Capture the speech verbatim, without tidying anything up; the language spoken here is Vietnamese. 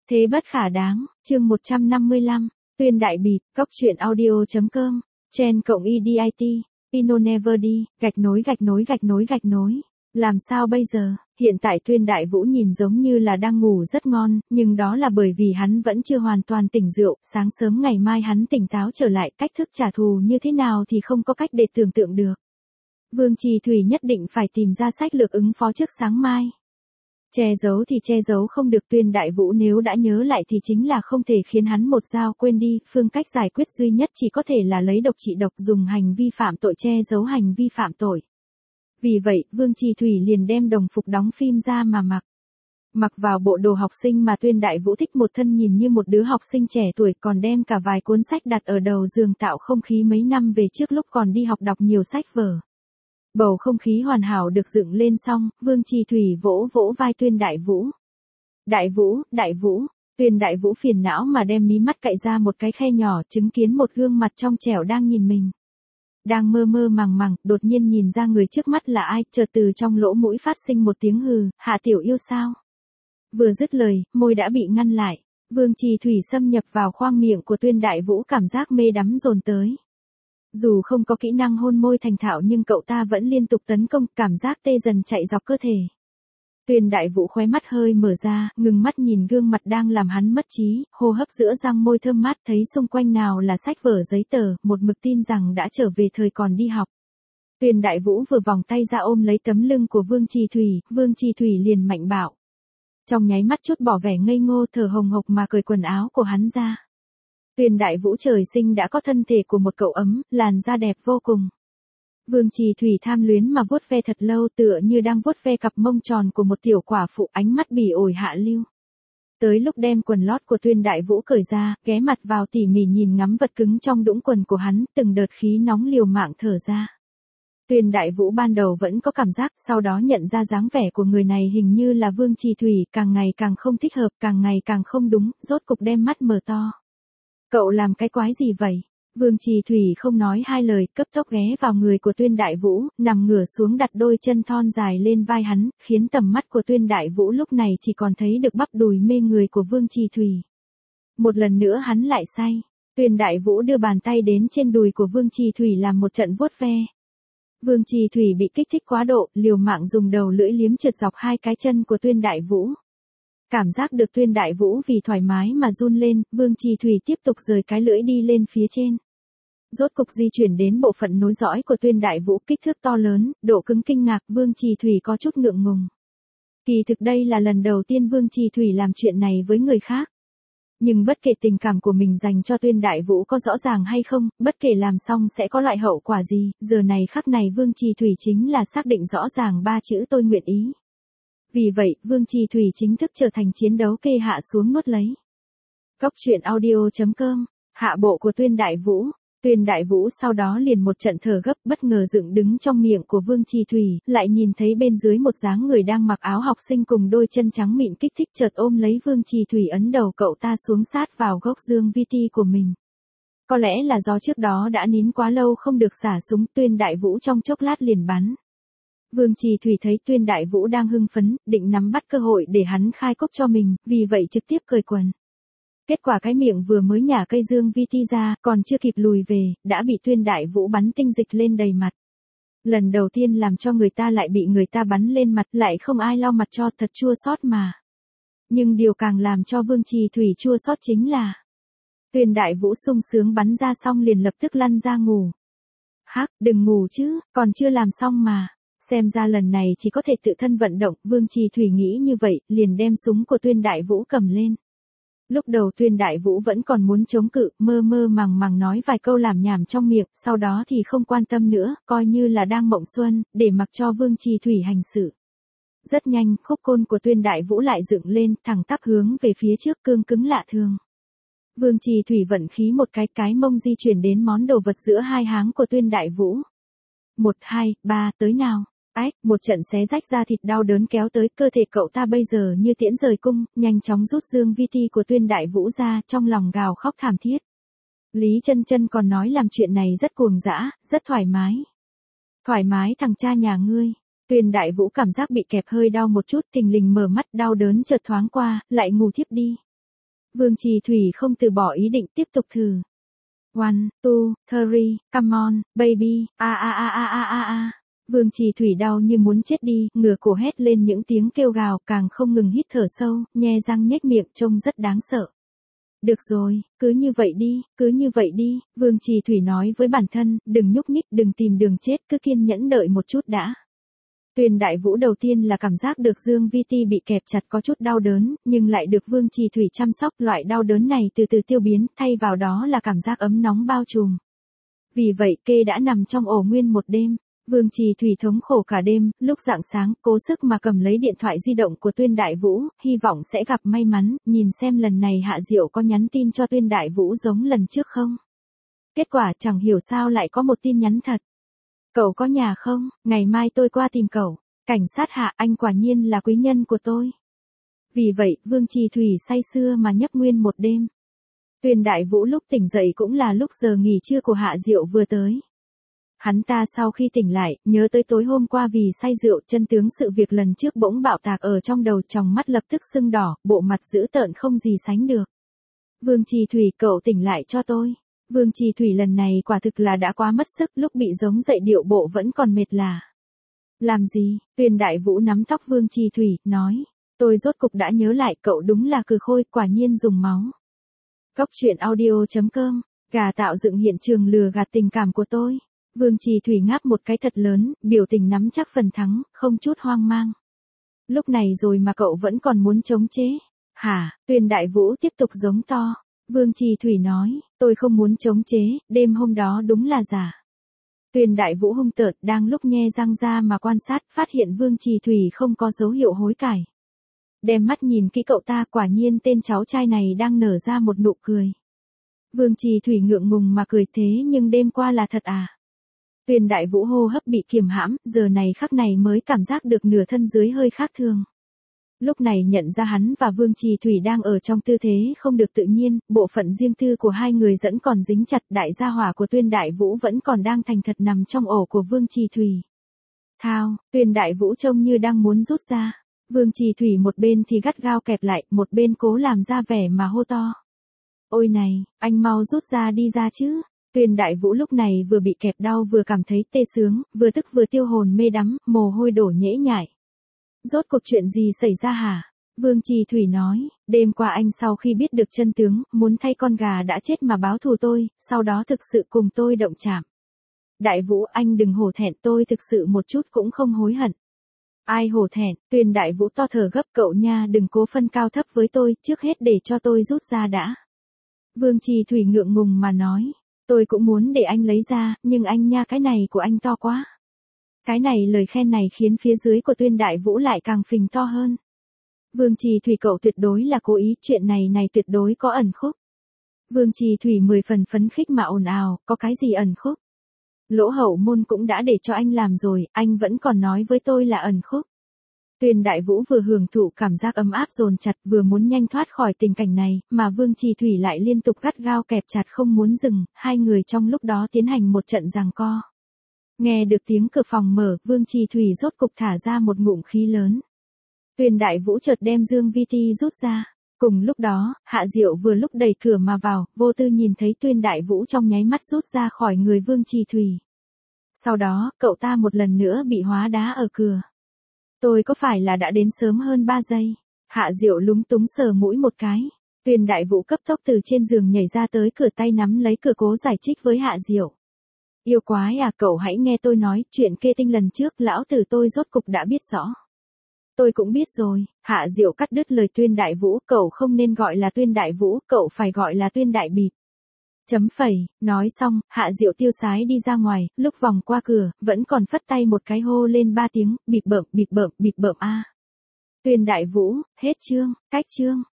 Thế bất khả đáng, chương một trăm năm mươi lăm, Tuyên Đại Bịp, cóc truyện audio.com, Chen cộng e đê i tê, Pino Never đi, gạch nối gạch nối gạch nối gạch nối. Làm sao bây giờ, hiện tại Tuyên Đại Vũ nhìn giống như là đang ngủ rất ngon, nhưng đó là bởi vì hắn vẫn chưa hoàn toàn tỉnh rượu, sáng sớm ngày mai hắn tỉnh táo trở lại, cách thức trả thù như thế nào thì không có cách để tưởng tượng được. Vương Trì Thủy nhất định phải tìm ra sách lược ứng phó trước sáng mai. Che giấu thì che giấu không được, Tuyên Đại Vũ nếu đã nhớ lại thì chính là không thể khiến hắn một dao quên đi, phương cách giải quyết duy nhất chỉ có thể là lấy độc trị độc, dùng hành vi phạm tội che giấu hành vi phạm tội. Vì vậy, Vương Trì Thủy liền đem đồng phục đóng phim ra mà mặc. Mặc vào bộ đồ học sinh mà Tuyên Đại Vũ thích, một thân nhìn như một đứa học sinh trẻ tuổi, còn đem cả vài cuốn sách đặt ở đầu giường tạo không khí mấy năm về trước lúc còn đi học đọc nhiều sách vở. Bầu không khí hoàn hảo được dựng lên xong, Vương Trì Thủy vỗ vỗ vai Tuyên Đại Vũ. Đại Vũ, Đại Vũ, Tuyên Đại Vũ phiền não mà đem mí mắt cạy ra một cái khe nhỏ, chứng kiến một gương mặt trong trẻo đang nhìn mình. Đang mơ mơ màng màng, đột nhiên nhìn ra người trước mắt là ai, chợt từ trong lỗ mũi phát sinh một tiếng hừ, Hạ tiểu yêu sao? Vừa dứt lời, môi đã bị ngăn lại. Vương Trì Thủy xâm nhập vào khoang miệng của Tuyên Đại Vũ, cảm giác mê đắm dồn tới. Dù không có kỹ năng hôn môi thành thạo nhưng cậu ta vẫn liên tục tấn công, cảm giác tê dần chạy dọc cơ thể. Tuyên Đại Vũ khóe mắt hơi mở ra, ngừng mắt nhìn gương mặt đang làm hắn mất trí, hô hấp giữa răng môi thơm mát, thấy xung quanh nào là sách vở giấy tờ, một mực tin rằng đã trở về thời còn đi học. Tuyên Đại Vũ vừa vòng tay ra ôm lấy tấm lưng của Vương Trì Thủy, Vương Trì Thủy liền mạnh bạo. Trong nháy mắt chút bỏ vẻ ngây ngô, thở hồng hộc mà cởi quần áo của hắn ra. Tuyên Đại Vũ trời sinh đã có thân thể của một cậu ấm, làn da đẹp vô cùng. Vương Trì Thủy tham luyến mà vuốt ve thật lâu, tựa như đang vuốt ve cặp mông tròn của một tiểu quả phụ, ánh mắt bỉ ổi hạ lưu. Tới lúc đem quần lót của Tuyên Đại Vũ cởi ra, ghé mặt vào tỉ mỉ nhìn ngắm vật cứng trong đũng quần của hắn, từng đợt khí nóng liều mạng thở ra. Tuyên Đại Vũ ban đầu vẫn có cảm giác, sau đó nhận ra dáng vẻ của người này hình như là Vương Trì Thủy, càng ngày càng không thích hợp, càng ngày càng không đúng, rốt cục đem mắt mở to. Cậu làm cái quái gì vậy? Vương Trì Thủy không nói hai lời, cấp tốc ghé vào người của Tuyên Đại Vũ, nằm ngửa xuống đặt đôi chân thon dài lên vai hắn, khiến tầm mắt của Tuyên Đại Vũ lúc này chỉ còn thấy được bắp đùi mê người của Vương Trì Thủy. Một lần nữa hắn lại say. Tuyên Đại Vũ đưa bàn tay đến trên đùi của Vương Trì Thủy làm một trận vuốt ve. Vương Trì Thủy bị kích thích quá độ, liều mạng dùng đầu lưỡi liếm trượt dọc hai cái chân của Tuyên Đại Vũ. Cảm giác được Tuyên Đại Vũ vì thoải mái mà run lên, Vương Trì Thủy tiếp tục rời cái lưỡi đi lên phía trên. Rốt cục di chuyển đến bộ phận nối dõi của Tuyên Đại Vũ, kích thước to lớn, độ cứng kinh ngạc, Vương Trì Thủy có chút ngượng ngùng. Kỳ thực đây là lần đầu tiên Vương Trì Thủy làm chuyện này với người khác. Nhưng bất kể tình cảm của mình dành cho Tuyên Đại Vũ có rõ ràng hay không, bất kể làm xong sẽ có loại hậu quả gì, giờ này khắc này Vương Trì Thủy chính là xác định rõ ràng ba chữ tôi nguyện ý. Vì vậy, Vương Trì Thủy chính thức trở thành chiến đấu kê hạ xuống nuốt lấy. Cóc truyện audio.com, hạ bộ của Tuyên Đại Vũ. Tuyên Đại Vũ sau đó liền một trận thở gấp, bất ngờ dựng đứng trong miệng của Vương Trì Thủy, lại nhìn thấy bên dưới một dáng người đang mặc áo học sinh cùng đôi chân trắng mịn, kích thích chợt ôm lấy Vương Trì Thủy, ấn đầu cậu ta xuống sát vào gốc dương vi ti của mình. Có lẽ là do trước đó đã nín quá lâu không được xả súng, Tuyên Đại Vũ trong chốc lát liền bắn. Vương Trì Thủy thấy Tuyên Đại Vũ đang hưng phấn, định nắm bắt cơ hội để hắn khai cốc cho mình, vì vậy trực tiếp cởi quần. Kết quả cái miệng vừa mới nhả cây dương vi ti ra, còn chưa kịp lùi về, đã bị Tuyên Đại Vũ bắn tinh dịch lên đầy mặt. Lần đầu tiên làm cho người ta lại bị người ta bắn lên mặt, lại không ai lau mặt cho, thật chua xót mà. Nhưng điều càng làm cho Vương Trì Thủy chua xót chính là Tuyên Đại Vũ sung sướng bắn ra xong liền lập tức lăn ra ngủ. Hắc, đừng ngủ chứ, còn chưa làm xong mà. Xem ra lần này chỉ có thể tự thân vận động, Vương Trì Thủy nghĩ như vậy, liền đem súng của Tuyên Đại Vũ cầm lên. Lúc đầu Tuyên Đại Vũ vẫn còn muốn chống cự, mơ mơ màng màng nói vài câu làm nhảm trong miệng, sau đó thì không quan tâm nữa, coi như là đang mộng xuân, để mặc cho Vương Trì Thủy hành sự. Rất nhanh, khúc côn của Tuyên Đại Vũ lại dựng lên, thẳng tắp hướng về phía trước, cương cứng lạ thường. Vương Trì Thủy vận khí một cái, cái mông di chuyển đến món đồ vật giữa hai háng của Tuyên Đại Vũ. Một, hai, ba, tới nào. Ách, một trận xé rách da thịt đau đớn kéo tới, cơ thể cậu ta bây giờ như tiễn rời cung, nhanh chóng rút dương vi ti của Tuyên Đại Vũ ra, trong lòng gào khóc thảm thiết. Lý Chân Chân còn nói làm chuyện này rất cuồng dã, rất thoải mái. Thoải mái thằng cha nhà ngươi. Tuyên Đại Vũ cảm giác bị kẹp hơi đau một chút, thình lình mở mắt, đau đớn chợt thoáng qua, lại ngủ thiếp đi. Vương Trì Thủy không từ bỏ ý định tiếp tục thử. One, two, three, come on, baby, a a a a a a a. Vương Trì Thủy đau như muốn chết đi, ngửa cổ hét lên những tiếng kêu gào, càng không ngừng hít thở sâu, nhe răng nhếch miệng trông rất đáng sợ. Được rồi, cứ như vậy đi, cứ như vậy đi, Vương Trì Thủy nói với bản thân, đừng nhúc nhích, đừng tìm đường chết, cứ kiên nhẫn đợi một chút đã. Tuyền Đại Vũ đầu tiên là cảm giác được Dương Vi Ti bị kẹp chặt có chút đau đớn, nhưng lại được Vương Trì Thủy chăm sóc, loại đau đớn này từ từ tiêu biến, thay vào đó là cảm giác ấm nóng bao trùm. Vì vậy kê đã nằm trong ổ nguyên một đêm. Vương Trì Thủy thống khổ cả đêm, lúc rạng sáng, cố sức mà cầm lấy điện thoại di động của Tuyên Đại Vũ, hy vọng sẽ gặp may mắn, nhìn xem lần này Hạ Diệu có nhắn tin cho Tuyên Đại Vũ giống lần trước không. Kết quả chẳng hiểu sao lại có một tin nhắn thật. Cậu có nhà không, ngày mai tôi qua tìm cậu. Cảnh sát Hạ, anh quả nhiên là quý nhân của tôi. Vì vậy, Vương Trì Thủy say sưa mà nhấp nguyên một đêm. Tuyên Đại Vũ lúc tỉnh dậy cũng là lúc giờ nghỉ trưa của Hạ Diệu vừa tới. Hắn ta sau khi tỉnh lại, nhớ tới tối hôm qua vì say rượu, chân tướng sự việc lần trước bỗng bạo tạc ở trong đầu, tròng mắt lập tức sưng đỏ, bộ mặt dữ tợn không gì sánh được. Vương Trì Thủy, cậu tỉnh lại cho tôi. Vương Trì Thủy lần này quả thực là đã quá mất sức, lúc bị giống dậy điệu bộ vẫn còn mệt lả. Làm gì? Tuyên Đại Vũ nắm tóc Vương Trì Thủy, nói. Tôi rốt cục đã nhớ lại, cậu đúng là cừ khôi, quả nhiên dùng máu. Cóc truyện audio chấm com, gà tạo dựng hiện trường lừa gạt tình cảm của tôi. Vương Trì Thủy ngáp một cái thật lớn, biểu tình nắm chắc phần thắng, không chút hoang mang. Lúc này rồi mà cậu vẫn còn muốn chống chế. Hả? Tuyên Đại Vũ tiếp tục giống to. Vương Trì Thủy nói, tôi không muốn chống chế, đêm hôm đó đúng là giả. Tuyên Đại Vũ hung tợn, đang lúc nhe răng ra mà quan sát, phát hiện Vương Trì Thủy không có dấu hiệu hối cải. Đem mắt nhìn kỹ cậu ta, quả nhiên tên cháu trai này đang nở ra một nụ cười. Vương Trì Thủy ngượng ngùng mà cười, thế nhưng đêm qua là thật à? Tuyên Đại Vũ hô hấp bị kiềm hãm, giờ này khắc này mới cảm giác được nửa thân dưới hơi khác thường. Lúc này nhận ra hắn và Vương Trì Thủy đang ở trong tư thế không được tự nhiên, bộ phận riêng tư của hai người vẫn còn dính chặt, đại gia hỏa của Tuyên Đại Vũ vẫn còn đang thành thật nằm trong ổ của Vương Trì Thủy. Thao, Tuyên Đại Vũ trông như đang muốn rút ra. Vương Trì Thủy một bên thì gắt gao kẹp lại, một bên cố làm ra vẻ mà hô to. Ôi này, anh mau rút ra đi ra chứ. Tuyên Đại Vũ lúc này vừa bị kẹp đau vừa cảm thấy tê sướng, vừa tức vừa tiêu hồn mê đắm, mồ hôi đổ nhễ nhại. Rốt cuộc chuyện gì xảy ra hả? Vương Trì Thủy nói, đêm qua anh sau khi biết được chân tướng, muốn thay con gà đã chết mà báo thù tôi, sau đó thực sự cùng tôi động chạm. Đại Vũ, anh đừng hổ thẹn, tôi thực sự một chút cũng không hối hận. Ai hổ thẹn? Tuyên Đại Vũ to thở gấp, cậu nha, đừng cố phân cao thấp với tôi, trước hết để cho tôi rút ra đã. Vương Trì Thủy ngượng ngùng mà nói. Tôi cũng muốn để anh lấy ra, nhưng anh nha, cái này của anh to quá. Cái này lời khen này khiến phía dưới của Tuyên Đại Vũ lại càng phình to hơn. Vương Trì Thủy, cậu tuyệt đối là cố ý, chuyện này này tuyệt đối có ẩn khúc. Vương Trì Thủy mười phần phấn khích mà ồn ào, có cái gì ẩn khúc? Lỗ hậu môn cũng đã để cho anh làm rồi, anh vẫn còn nói với tôi là ẩn khúc. Tuyên Đại Vũ vừa hưởng thụ cảm giác ấm áp dồn chặt, vừa muốn nhanh thoát khỏi tình cảnh này, mà Vương Trì Thủy lại liên tục gắt gao kẹp chặt không muốn dừng, hai người trong lúc đó tiến hành một trận giằng co. Nghe được tiếng cửa phòng mở, Vương Trì Thủy rốt cục thả ra một ngụm khí lớn. Tuyên Đại Vũ chợt đem Dương Vi Ti rút ra. Cùng lúc đó, Hạ Diệu vừa lúc đẩy cửa mà vào, vô tư nhìn thấy Tuyên Đại Vũ trong nháy mắt rút ra khỏi người Vương Trì Thủy. Sau đó, cậu ta một lần nữa bị hóa đá ở cửa. Tôi có phải là đã đến sớm hơn ba giây? Hạ Diệu lúng túng sờ mũi một cái. Tuyên Đại Vũ cấp tốc từ trên giường nhảy ra tới cửa, tay nắm lấy cửa cố giải thích với Hạ Diệu. Yêu quái à, cậu hãy nghe tôi nói, chuyện kê tinh lần trước lão tử tôi rốt cục đã biết rõ. Tôi cũng biết rồi. Hạ Diệu cắt đứt lời Tuyên Đại Vũ, cậu không nên gọi là Tuyên Đại Vũ, cậu phải gọi là Tuyên Đại Bịp. Chấm phẩy, nói xong, Hạ Diệu tiêu sái đi ra ngoài, lúc vòng qua cửa, vẫn còn phất tay một cái hô lên ba tiếng, bịp bợm, bịp bợm, bịp bợm a. Tuyên Đại Vũ, hết chương, cách chương.